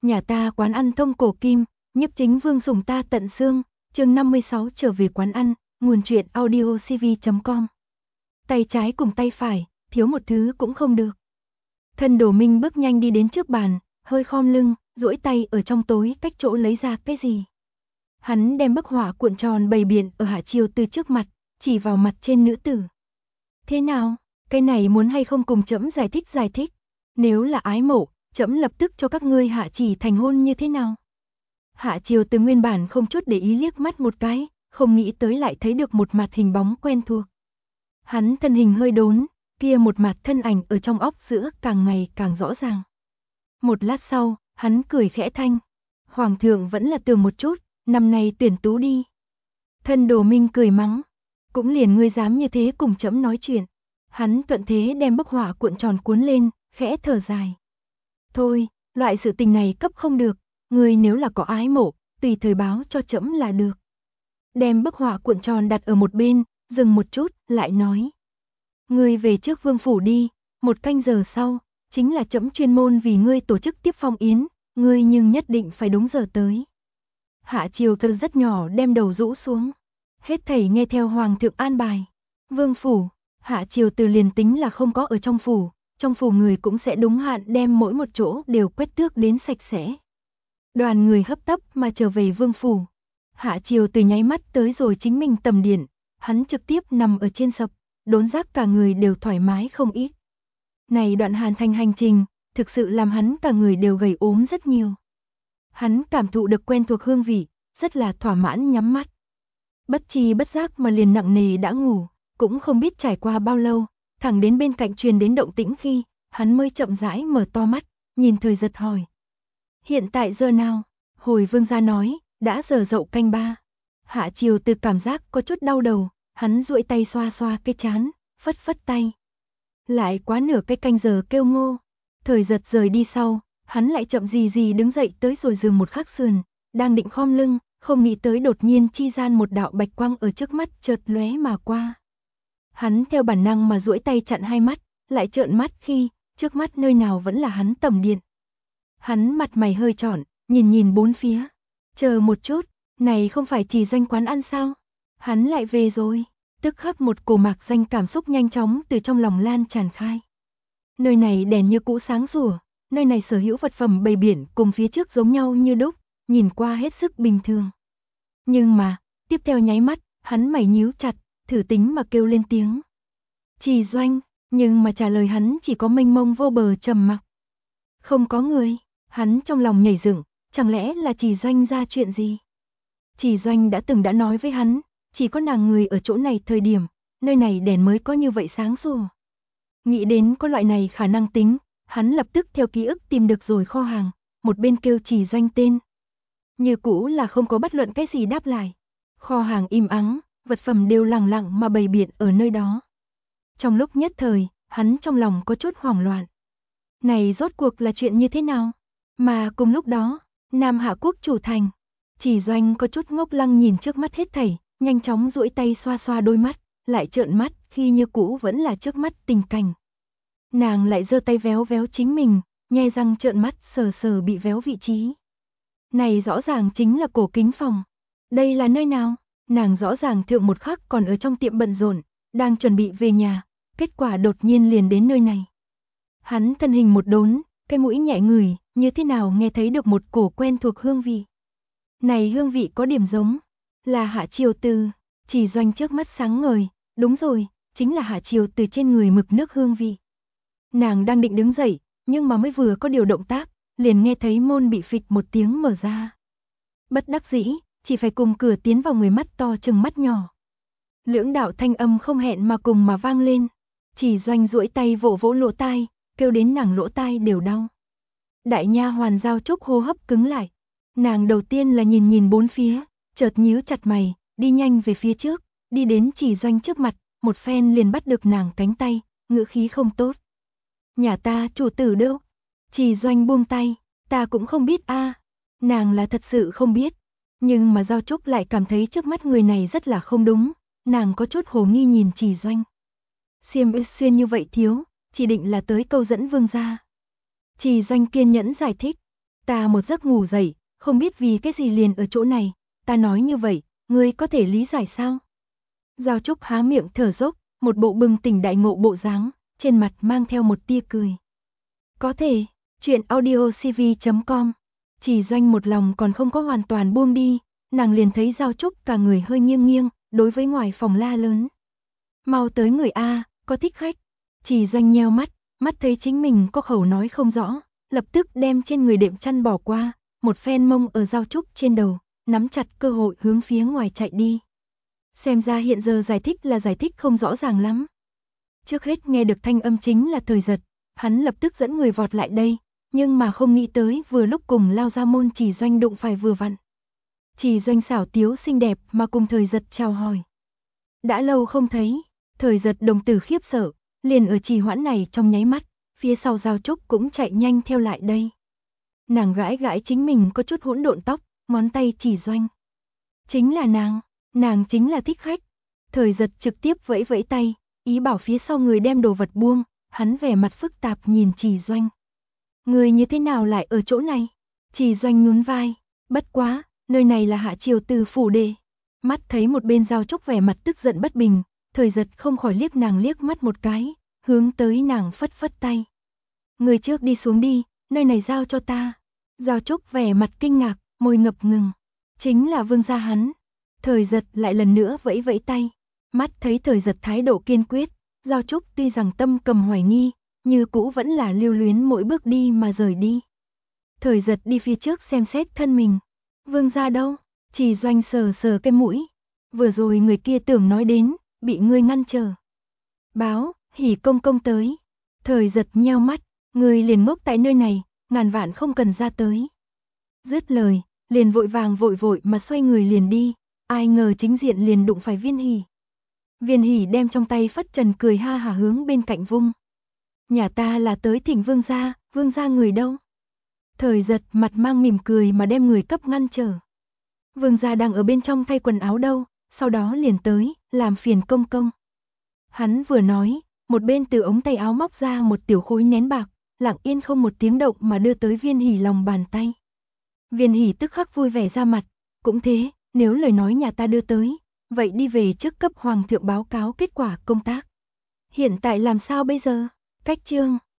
Nhà ta quán ăn thông cổ kim, nhiếp chính vương sủng ta tận xương, chương 56 trở về quán ăn, nguồn truyện audiocv.com. Tay trái cùng tay phải, thiếu một thứ cũng không được. Thân Đồ Minh bước nhanh đi đến trước bàn, hơi khom lưng, duỗi tay ở trong tối cách chỗ lấy ra cái gì. Hắn đem bức họa cuộn tròn bày biện ở Hạ Chiêu Từ trước mặt, chỉ vào mặt trên nữ tử. Thế nào, cái này muốn hay không cùng trẫm giải thích, nếu là ái mộ, trẫm lập tức cho các ngươi hạ chỉ thành hôn như thế nào. Hạ Chiêu Từ nguyên bản không chút để ý liếc mắt một cái, không nghĩ tới lại thấy được một mặt hình bóng quen thuộc. Hắn thân hình hơi đốn, kia một mặt thân ảnh ở trong óc giữa càng ngày càng rõ ràng. Một lát sau, hắn cười khẽ thanh. Hoàng thượng vẫn là tưởng một chút, năm nay tuyển tú đi. Thân Đồ Minh cười mắng. Cũng liền ngươi dám như thế cùng trẫm nói chuyện. Hắn thuận thế đem bức họa cuộn tròn cuốn lên, khẽ thở dài. Thôi, loại sự tình này cấp không được, ngươi nếu là có ái mộ, tùy thời báo cho trẫm là được. Đem bức họa cuộn tròn đặt ở một bên, dừng một chút, lại nói. Ngươi về trước vương phủ đi, 1 canh giờ sau, chính là trẫm chuyên môn vì ngươi tổ chức tiếp phong yến, ngươi nhưng nhất định phải đúng giờ tới. Hạ Chiêu Từ rất nhỏ đem đầu rũ xuống, hết thảy nghe theo hoàng thượng an bài. Vương phủ, Hạ Chiêu Từ liền tính là không có ở trong phủ người cũng sẽ đúng hạn đem mỗi một chỗ đều quét tước đến sạch sẽ. Đoàn người hấp tấp mà trở về vương phủ. Hạ Chiêu Từ nháy mắt tới rồi chính mình tầm điện, hắn trực tiếp nằm ở trên sập, đốn giác cả người đều thoải mái không ít. Này đoạn Hàn Thành hành trình, thực sự làm hắn cả người đều gầy ốm rất nhiều. Hắn cảm thụ được quen thuộc hương vị, rất là thỏa mãn nhắm mắt. Bất tri bất giác mà liền nặng nề đã ngủ, cũng không biết trải qua bao lâu, thẳng đến bên cạnh truyền đến động tĩnh khi, hắn mới chậm rãi mở to mắt, nhìn thời giật hỏi. Hiện tại giờ nào? Hồi vương gia nói, đã giờ dậu canh 3. Hạ Chiêu Từ cảm giác có chút đau đầu, hắn duỗi tay xoa xoa cái trán, phất phất tay. Lại quá nửa cái canh giờ kêu ngô. Thời giật rời đi sau, hắn lại chậm gì đứng dậy tới rồi giường một khắc sườn, đang định khom lưng, không nghĩ tới đột nhiên chi gian một đạo bạch quang ở trước mắt chợt lóe mà qua. Hắn theo bản năng mà duỗi tay chặn hai mắt, lại trợn mắt khi, trước mắt nơi nào vẫn là hắn tầm điện. Hắn mặt mày hơi tròn, nhìn bốn phía. Chờ một chút, này không phải Chỉ Doanh quán ăn sao? Hắn lại về rồi. Tức khắc một cổ mạc danh cảm xúc nhanh chóng từ trong lòng lan tràn khai. Nơi này đèn như cũ sáng sủa, nơi này sở hữu vật phẩm bày biển cùng phía trước giống nhau như đúc, nhìn qua hết sức bình thường. Nhưng mà, tiếp theo nháy mắt, hắn mày nhíu chặt, thử tính mà kêu lên tiếng. Chỉ Doanh, nhưng mà trả lời hắn chỉ có mênh mông vô bờ trầm mặc. Không có người, hắn trong lòng nhảy dựng, chẳng lẽ là Chỉ Doanh ra chuyện gì? Chỉ Doanh đã nói với hắn, chỉ có nàng người ở chỗ này thời điểm, nơi này đèn mới có như vậy sáng sủa. Nghĩ đến có loại này khả năng tính, hắn lập tức theo ký ức tìm được rồi kho hàng, một bên kêu Chỉ Doanh tên. Như cũ là không có bất luận cái gì đáp lại. Kho hàng im ắng, vật phẩm đều lặng lặng mà bày biện ở nơi đó. Trong lúc nhất thời, hắn trong lòng có chút hoảng loạn. Này rốt cuộc là chuyện như thế nào? Mà cùng lúc đó, Nam Hạ Quốc chủ thành, Chỉ Doanh có chút ngốc lăng nhìn trước mắt hết thảy, nhanh chóng duỗi tay xoa xoa đôi mắt, lại trợn mắt khi như cũ vẫn là trước mắt tình cảnh. Nàng lại giơ tay véo véo chính mình, nhe răng trợn mắt sờ sờ bị véo vị trí. Này rõ ràng chính là cổ kính phòng. Đây là nơi nào? Nàng rõ ràng thượng một khắc còn ở trong tiệm bận rộn, đang chuẩn bị về nhà, kết quả đột nhiên liền đến nơi này. Hắn thân hình một đốn, cái mũi nhẹ ngửi, như thế nào nghe thấy được một cổ quen thuộc hương vị. Này hương vị có điểm giống, là Hạ Chiêu Từ. Chỉ Doanh trước mắt sáng ngời, đúng rồi, chính là Hạ Chiêu Từ trên người mực nước hương vị. Nàng đang định đứng dậy, nhưng mà mới vừa có điều động tác, liền nghe thấy môn bị phịch một tiếng mở ra. Bất đắc dĩ, chỉ phải cùng cửa tiến vào người mắt to chừng mắt nhỏ. Lưỡng đạo thanh âm không hẹn mà cùng mà vang lên. Chỉ Doanh duỗi tay vỗ vỗ lỗ tai, kêu đến nàng lỗ tai đều đau. Đại nha hoàn Giao Trúc hô hấp cứng lại. Nàng đầu tiên là nhìn bốn phía, chợt nhíu chặt mày, đi nhanh về phía trước, đi đến Chỉ Doanh trước mặt, một phen liền bắt được nàng cánh tay, ngữ khí không tốt. Nhà ta chủ tử đâu? Chỉ Doanh buông tay, ta cũng không biết a. Nàng là thật sự không biết, nhưng mà Giao Trúc lại cảm thấy trước mắt người này rất là không đúng, nàng có chút hồ nghi nhìn Chỉ Doanh. Xiêm xuyên như vậy thiếu, chỉ định là tới câu dẫn vương gia. Chỉ Doanh kiên nhẫn giải thích, Ta một giấc ngủ dậy, không biết vì cái gì liền ở chỗ này, ta nói như vậy, ngươi có thể lý giải sao? Giao Trúc há miệng thở dốc, một bộ bừng tỉnh đại ngộ bộ dáng, trên mặt mang theo một tia cười. Có thể, chuyện audiocv.com. Chỉ Doanh một lòng còn không có hoàn toàn buông đi, nàng liền thấy Giao Trúc cả người hơi nghiêng nghiêng, đối với ngoài phòng la lớn. Mau tới người A, có thích khách. Chỉ Doanh nheo mắt, mắt thấy chính mình có khẩu nói không rõ, lập tức đem trên người đệm chăn bỏ qua, một phen mông ở Giao Trúc trên đầu, nắm chặt cơ hội hướng phía ngoài chạy đi. Xem ra hiện giờ giải thích là giải thích không rõ ràng lắm. Trước hết nghe được thanh âm chính là Thời Giật, hắn lập tức dẫn người vọt lại đây, nhưng mà không nghĩ tới vừa lúc cùng lao ra môn Chỉ Doanh đụng phải vừa vặn. Chỉ Doanh xảo tiếu xinh đẹp mà cùng Thời Giật chào hỏi. Đã lâu không thấy, Thời Giật đồng tử khiếp sợ, liền ở trì hoãn này trong nháy mắt, phía sau Giao Trúc cũng chạy nhanh theo lại đây. Nàng gãi gãi chính mình có chút hỗn độn tóc, ngón tay chỉ Doanh. Chính là nàng chính là thích khách. Thời Giật trực tiếp vẫy vẫy tay, ý bảo phía sau người đem đồ vật buông, hắn vẻ mặt phức tạp nhìn Chỉ Doanh. Người như thế nào lại ở chỗ này? Chỉ Doanh nhún vai, bất quá, nơi này là hạ triều từ phủ đệ. Mắt thấy một bên Giao Trúc vẻ mặt tức giận bất bình, Thời Giật không khỏi liếc nàng liếc mắt một cái, hướng tới nàng phất phất tay. Người trước đi xuống đi, nơi này giao cho ta. Giao Trúc vẻ mặt kinh ngạc, môi ngập ngừng. Chính là vương gia hắn. Thời Giật lại lần nữa vẫy vẫy tay. Mắt thấy Thời Giật thái độ kiên quyết, Giao Trúc tuy rằng tâm cầm hoài nghi, như cũ vẫn là lưu luyến mỗi bước đi mà rời đi. Thời Giật đi phía trước xem xét thân mình. Vương gia đâu? Chỉ Doanh sờ sờ cái mũi. Vừa rồi người kia tưởng nói đến, bị ngươi ngăn trở. Báo, Hỉ công công tới. Thời Giật nheo mắt, người liền ngốc tại nơi này, ngàn vạn không cần ra tới. Dứt lời, liền vội vàng vội vội mà xoay người liền đi, ai ngờ chính diện liền đụng phải Viên Hỉ. Viên Hỉ đem trong tay phất trần cười ha hả hướng bên cạnh vung. Nhà ta là tới thỉnh vương gia người đâu? Thời Giật mặt mang mỉm cười mà đem người cấp ngăn trở. Vương gia đang ở bên trong thay quần áo đâu, sau đó liền tới, làm phiền công công. Hắn vừa nói, một bên từ ống tay áo móc ra một tiểu khối nén bạc, lặng yên không một tiếng động mà đưa tới Viên Hỉ lòng bàn tay. Viên Hỉ tức khắc vui vẻ ra mặt, cũng thế, nếu lời nói nhà ta đưa tới, vậy đi về trước cấp hoàng thượng báo cáo kết quả công tác. Hiện tại làm sao bây giờ? Cách chương